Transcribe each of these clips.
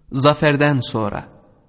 Zaferden sonra,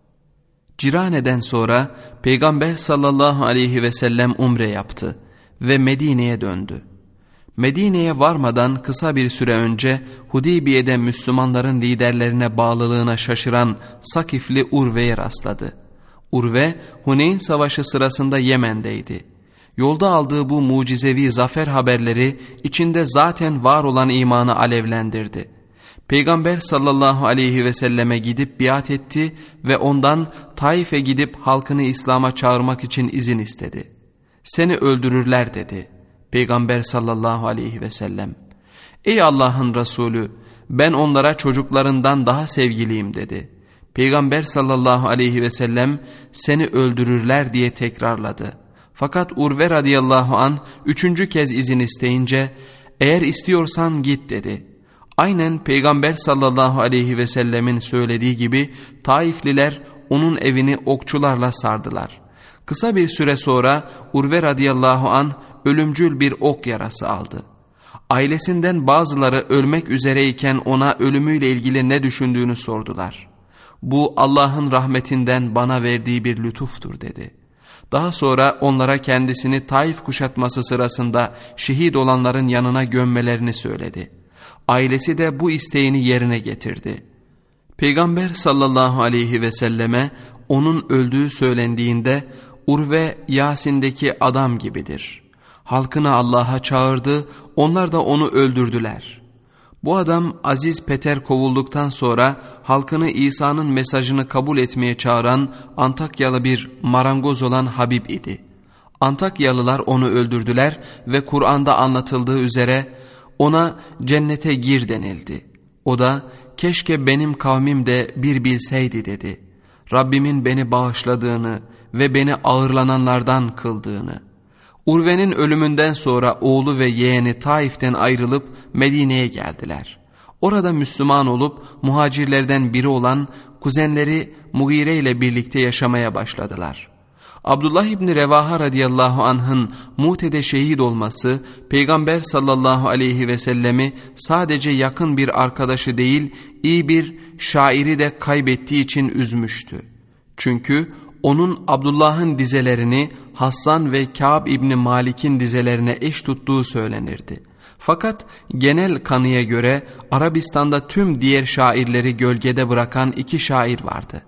Cirane'den sonra Peygamber sallallahu aleyhi ve sellem umre yaptı ve Medine'ye döndü. Medine'ye varmadan kısa bir süre önce Hudeybiye'de Müslümanların liderlerine bağlılığına şaşıran Sakifli Urve'ye rastladı. Urve, Huneyn Savaşı sırasında Yemen'deydi. Yolda aldığı bu mucizevi zafer haberleri içinde zaten var olan imanı alevlendirdi. Peygamber sallallahu aleyhi ve selleme gidip biat etti ve ondan Taif'e gidip halkını İslam'a çağırmak için izin istedi. "Seni öldürürler" dedi Peygamber sallallahu aleyhi ve sellem. "Ey Allah'ın Resulü, ben onlara çocuklarından daha sevgiliyim" dedi. Peygamber sallallahu aleyhi ve sellem "Seni öldürürler" diye tekrarladı. Fakat Urve radıyallahu an 3. kez izin isteyince "Eğer istiyorsan git" dedi. Aynen Peygamber sallallahu aleyhi ve sellemin söylediği gibi Taifliler onun evini okçularla sardılar. Kısa bir süre sonra Urve radıyallahu an ölümcül bir ok yarası aldı. Ailesinden bazıları ölmek üzereyken ona ölümüyle ilgili ne düşündüğünü sordular. "Bu Allah'ın rahmetinden bana verdiği bir lütuftur" dedi. Daha sonra onlara kendisini Taif kuşatması sırasında şehit olanların yanına gömmelerini söyledi. Ailesi de bu isteğini yerine getirdi. Peygamber sallallahu aleyhi ve selleme onun öldüğü söylendiğinde "Urve Yasin'deki adam gibidir. Halkını Allah'a çağırdı, onlar da onu öldürdüler." Bu adam Aziz Peter kovulduktan sonra halkını İsa'nın mesajını kabul etmeye çağıran Antakyalı bir marangoz olan Habib idi. Antakyalılar onu öldürdüler ve Kur'an'da anlatıldığı üzere ona cennete gir denildi. O da "Keşke benim kavmim de bir bilseydi" dedi. Rabbimin beni bağışladığını ve beni ağırlananlardan kıldığını. Urve'nin ölümünden sonra oğlu ve yeğeni Taif'ten ayrılıp Medine'ye geldiler. Orada Müslüman olup muhacirlerden biri olan kuzenleri Mugire ile birlikte yaşamaya başladılar. Abdullah İbni Revaha radıyallahu anh'ın Mute'de şehit olması Peygamber sallallahu aleyhi ve sellemi sadece yakın bir arkadaşı değil, iyi bir şairi de kaybettiği için üzmüştü. Çünkü onun Abdullah'ın dizelerini Hassan ve Kâb İbni Malik'in dizelerine eş tuttuğu söylenirdi. Fakat genel kanıya göre Arabistan'da tüm diğer şairleri gölgede bırakan 2 şair vardı.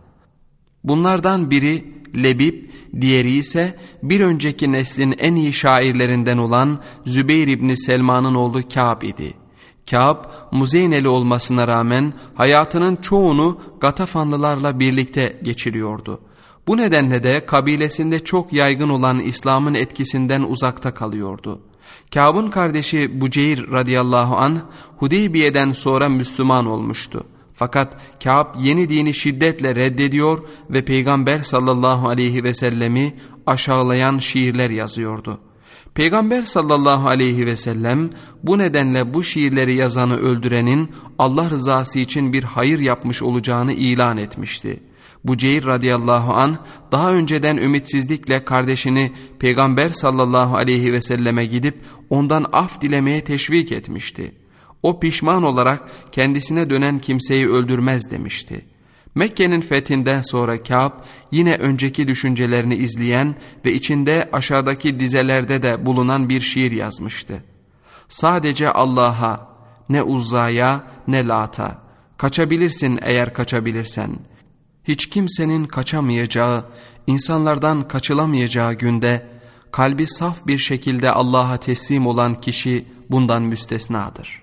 Bunlardan biri Lebib, diğeri ise bir önceki neslin en iyi şairlerinden olan Zübeyir İbni Selman'ın oğlu Kâb idi. Kâb, Muzeyneli olmasına rağmen hayatının çoğunu Gatafanlılarla birlikte geçiriyordu. Bu nedenle de kabilesinde çok yaygın olan İslam'ın etkisinden uzakta kalıyordu. Kâb'ın kardeşi Buceyr radıyallahu anh Hudeybiye'den sonra Müslüman olmuştu. Fakat Kâb yeni dini şiddetle reddediyor ve Peygamber sallallahu aleyhi ve sellemi aşağılayan şiirler yazıyordu. Peygamber sallallahu aleyhi ve sellem bu nedenle bu şiirleri yazanı öldürenin Allah rızası için bir hayır yapmış olacağını ilan etmişti. Buceyr radıyallahu anh daha önceden ümitsizlikle kardeşini Peygamber sallallahu aleyhi ve selleme gidip ondan af dilemeye teşvik etmişti. O pişman olarak kendisine dönen kimseyi öldürmez demişti. Mekke'nin fethinden sonra Kâb yine önceki düşüncelerini izleyen ve içinde aşağıdaki dizelerde de bulunan bir şiir yazmıştı. "Sadece Allah'a, ne Uzza'ya ne Lat'a, kaçabilirsin eğer kaçabilirsen. Hiç kimsenin kaçamayacağı, insanlardan kaçılamayacağı günde kalbi saf bir şekilde Allah'a teslim olan kişi bundan müstesnadır."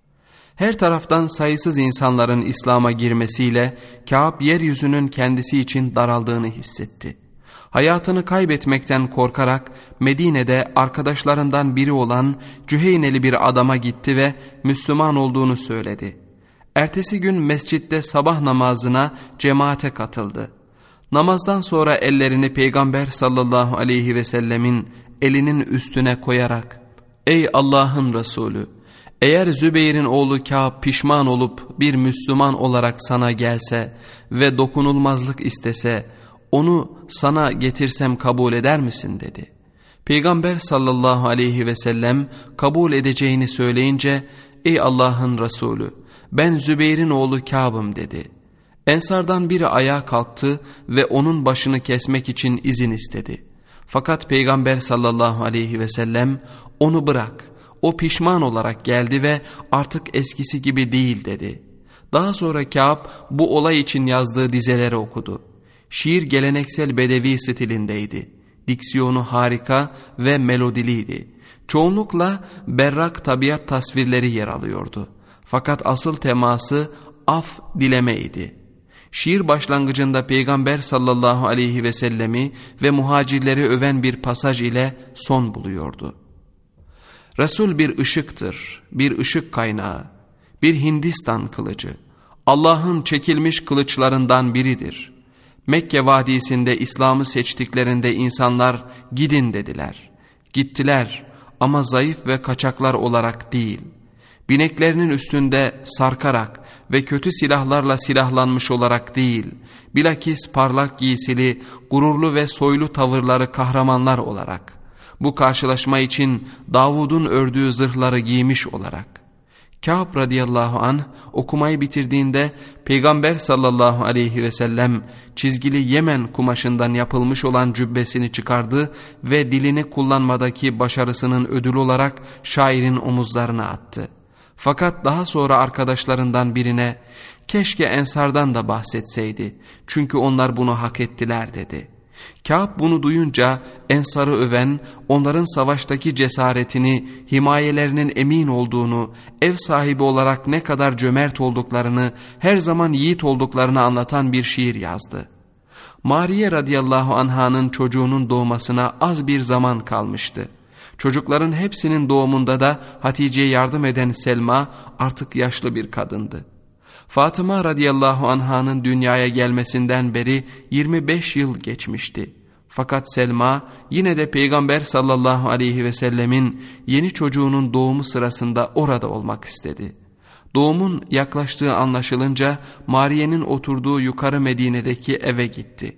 Her taraftan sayısız insanların İslam'a girmesiyle Kâb yeryüzünün kendisi için daraldığını hissetti. Hayatını kaybetmekten korkarak Medine'de arkadaşlarından biri olan Cüheyneli bir adama gitti ve Müslüman olduğunu söyledi. Ertesi gün mescitte sabah namazına cemaate katıldı. Namazdan sonra ellerini Peygamber sallallahu aleyhi ve sellemin elinin üstüne koyarak "Ey Allah'ın Resulü! Eğer Zübeyir'in oğlu Kâb pişman olup bir Müslüman olarak sana gelse ve dokunulmazlık istese, onu sana getirsem kabul eder misin?" dedi. Peygamber sallallahu aleyhi ve sellem kabul edeceğini söyleyince "Ey Allah'ın Resulü, ben Zübeyir'in oğlu Kâb'ım" dedi. Ensardan biri ayağa kalktı ve onun başını kesmek için izin istedi. Fakat Peygamber sallallahu aleyhi ve sellem onu bırak, o pişman olarak geldi ve artık eskisi gibi değil dedi. Daha sonra Kâb bu olay için yazdığı dizeleri okudu. Şiir geleneksel bedevi stilindeydi. Diksiyonu harika ve melodiliydi. Çoğunlukla berrak tabiat tasvirleri yer alıyordu. Fakat asıl teması af dilemeydi. Şiir başlangıcında Peygamber sallallahu aleyhi ve sellemi ve muhacirleri öven bir pasaj ile son buluyordu. Resul bir ışıktır, bir ışık kaynağı, bir Hindistan kılıcı. Allah'ın çekilmiş kılıçlarından biridir. Mekke vadisinde İslam'ı seçtiklerinde insanlar gidin dediler. Gittiler ama zayıf ve kaçaklar olarak değil. Bineklerinin üstünde sarkarak ve kötü silahlarla silahlanmış olarak değil, bilakis parlak giysili, gururlu ve soylu tavırları kahramanlar olarak. Bu karşılaşma için Davud'un ördüğü zırhları giymiş olarak. Kâb radıyallahu anh okumayı bitirdiğinde Peygamber sallallahu aleyhi ve sellem çizgili Yemen kumaşından yapılmış olan cübbesini çıkardı ve dilini kullanmadaki başarısının ödülü olarak şairin omuzlarına attı. Fakat daha sonra arkadaşlarından birine keşke Ensardan da bahsetseydi çünkü onlar bunu hak ettiler dedi. Kâb bunu duyunca Ensar'ı öven, onların savaştaki cesaretini, himayelerinin emin olduğunu, ev sahibi olarak ne kadar cömert olduklarını, her zaman yiğit olduklarını anlatan bir şiir yazdı. Mariye radıyallahu anh'ın çocuğunun doğmasına az bir zaman kalmıştı. Çocukların hepsinin doğumunda da Hatice'ye yardım eden Selma artık yaşlı bir kadındı. Fatıma radıyallahu anh'ın dünyaya gelmesinden beri 25 yıl geçmişti. Fakat Selma yine de Peygamber sallallahu aleyhi ve sellemin yeni çocuğunun doğumu sırasında orada olmak istedi. Doğumun yaklaştığı anlaşılınca Mariye'nin oturduğu yukarı Medine'deki eve gitti.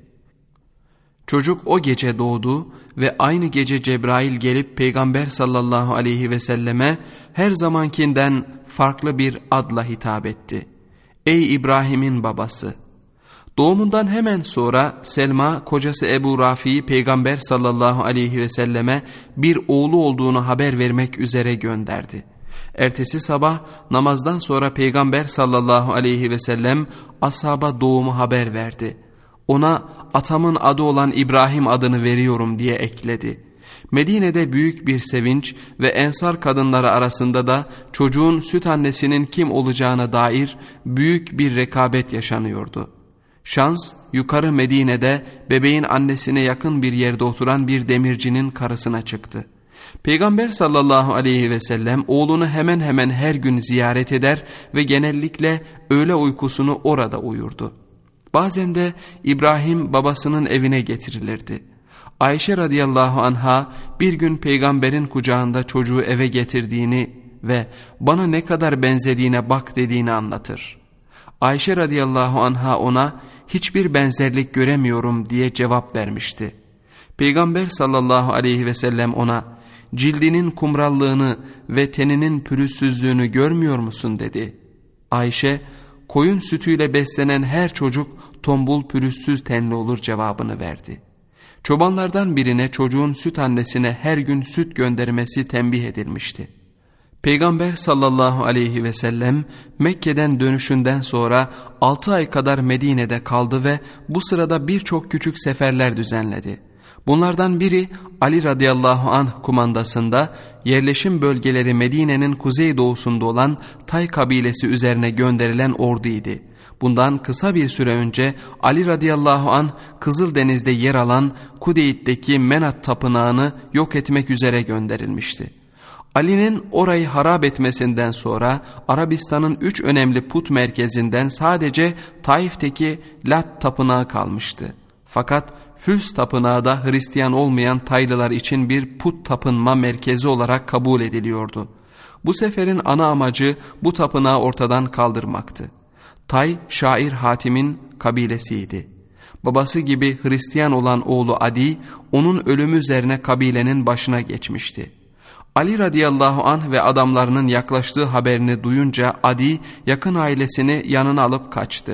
Çocuk o gece doğdu ve aynı gece Cebrail gelip Peygamber sallallahu aleyhi ve selleme her zamankinden farklı bir adla hitap etti. Ey İbrahim'in babası! Doğumundan hemen sonra Selma kocası Ebu Rafi'yi Peygamber sallallahu aleyhi ve selleme bir oğlu olduğunu haber vermek üzere gönderdi. Ertesi sabah namazdan sonra Peygamber sallallahu aleyhi ve sellem ashaba doğumu haber verdi. Ona atamın adı olan İbrahim adını veriyorum diye ekledi. Medine'de büyük bir sevinç ve Ensar kadınları arasında da çocuğun süt annesinin kim olacağına dair büyük bir rekabet yaşanıyordu. Şans yukarı Medine'de bebeğin annesine yakın bir yerde oturan bir demircinin karısına çıktı. Peygamber sallallahu aleyhi ve sellem oğlunu hemen hemen her gün ziyaret eder ve genellikle öğle uykusunu orada uyurdu. Bazen de İbrahim babasının evine getirilirdi. Ayşe radıyallahu anha bir gün peygamberin kucağında çocuğu eve getirdiğini ve bana ne kadar benzediğine bak dediğini anlatır. Ayşe radıyallahu anha ona hiçbir benzerlik göremiyorum diye cevap vermişti. Peygamber sallallahu aleyhi ve sellem ona cildinin kumrallığını ve teninin pürüzsüzlüğünü görmüyor musun dedi. Ayşe koyun sütüyle beslenen her çocuk tombul pürüzsüz tenli olur cevabını verdi. Çobanlardan birine çocuğun süt annesine her gün süt göndermesi tembih edilmişti. Peygamber sallallahu aleyhi ve sellem Mekke'den dönüşünden sonra 6 ay kadar Medine'de kaldı ve bu sırada birçok küçük seferler düzenledi. Bunlardan biri Ali radıyallahu anh kumandasında yerleşim bölgeleri Medine'nin kuzeydoğusunda olan Tay kabilesi üzerine gönderilen orduydu. Bundan kısa bir süre önce Ali radıyallahu anh Kızıldeniz'de yer alan Kudeyt'teki Menat tapınağını yok etmek üzere gönderilmişti. Ali'nin orayı harap etmesinden sonra Arabistan'ın 3 önemli put merkezinden sadece Taif'teki Lat tapınağı kalmıştı. Fakat Füls tapınağı da Hristiyan olmayan Taylılar için bir put tapınma merkezi olarak kabul ediliyordu. Bu seferin ana amacı bu tapınağı ortadan kaldırmaktı. Tay, şair Hatim'in kabilesiydi. Babası gibi Hristiyan olan oğlu Adi, onun ölümü üzerine kabilenin başına geçmişti. Ali radıyallahu anh ve adamlarının yaklaştığı haberini duyunca Adi yakın ailesini yanına alıp kaçtı.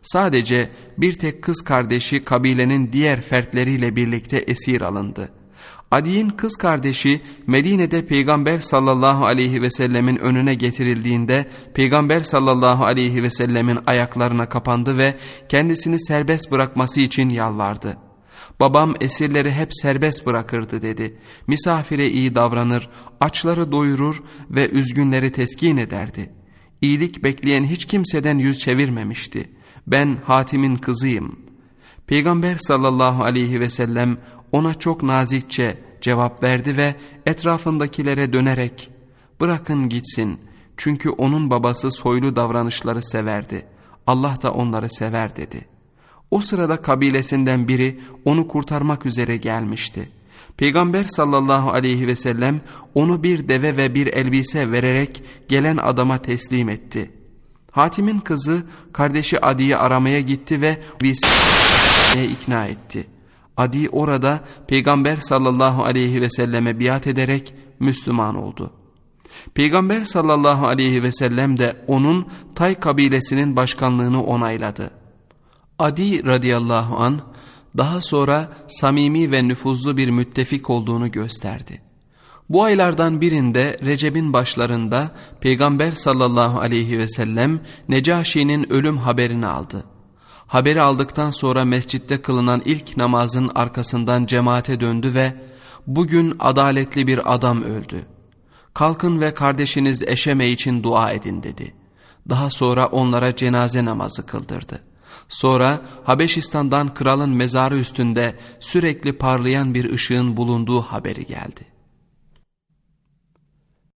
Sadece bir tek kız kardeşi kabilenin diğer fertleriyle birlikte esir alındı. Adi'nin kız kardeşi Medine'de Peygamber sallallahu aleyhi ve sellemin önüne getirildiğinde Peygamber sallallahu aleyhi ve sellemin ayaklarına kapandı ve kendisini serbest bırakması için yalvardı. Babam esirleri hep serbest bırakırdı dedi. Misafire iyi davranır, açları doyurur ve üzgünleri teskin ederdi. İyilik bekleyen hiç kimseden yüz çevirmemişti. Ben Hatim'in kızıyım. Peygamber sallallahu aleyhi ve sellem ona çok nazikçe cevap verdi ve etrafındakilere dönerek bırakın gitsin çünkü onun babası soylu davranışları severdi. Allah da onları sever dedi. O sırada kabilesinden biri onu kurtarmak üzere gelmişti. Peygamber sallallahu aleyhi ve sellem onu bir deve ve bir elbise vererek gelen adama teslim etti. Hatim'in kızı kardeşi Adi'yi aramaya gitti ve elbiseye ikna etti. Adi orada Peygamber sallallahu aleyhi ve selleme biat ederek Müslüman oldu. Peygamber sallallahu aleyhi ve sellem de onun Tay kabilesinin başkanlığını onayladı. Adi radıyallahu anh daha sonra samimi ve nüfuzlu bir müttefik olduğunu gösterdi. Bu aylardan birinde Recep'in başlarında Peygamber sallallahu aleyhi ve sellem Necaşi'nin ölüm haberini aldı. Haberi aldıktan sonra mescitte kılınan ilk namazın arkasından cemaate döndü ve "Bugün adaletli bir adam öldü. Kalkın ve kardeşiniz Eşeme için dua edin" dedi. Daha sonra onlara cenaze namazı kıldırdı. Sonra Habeşistan'dan kralın mezarı üstünde sürekli parlayan bir ışığın bulunduğu haberi geldi.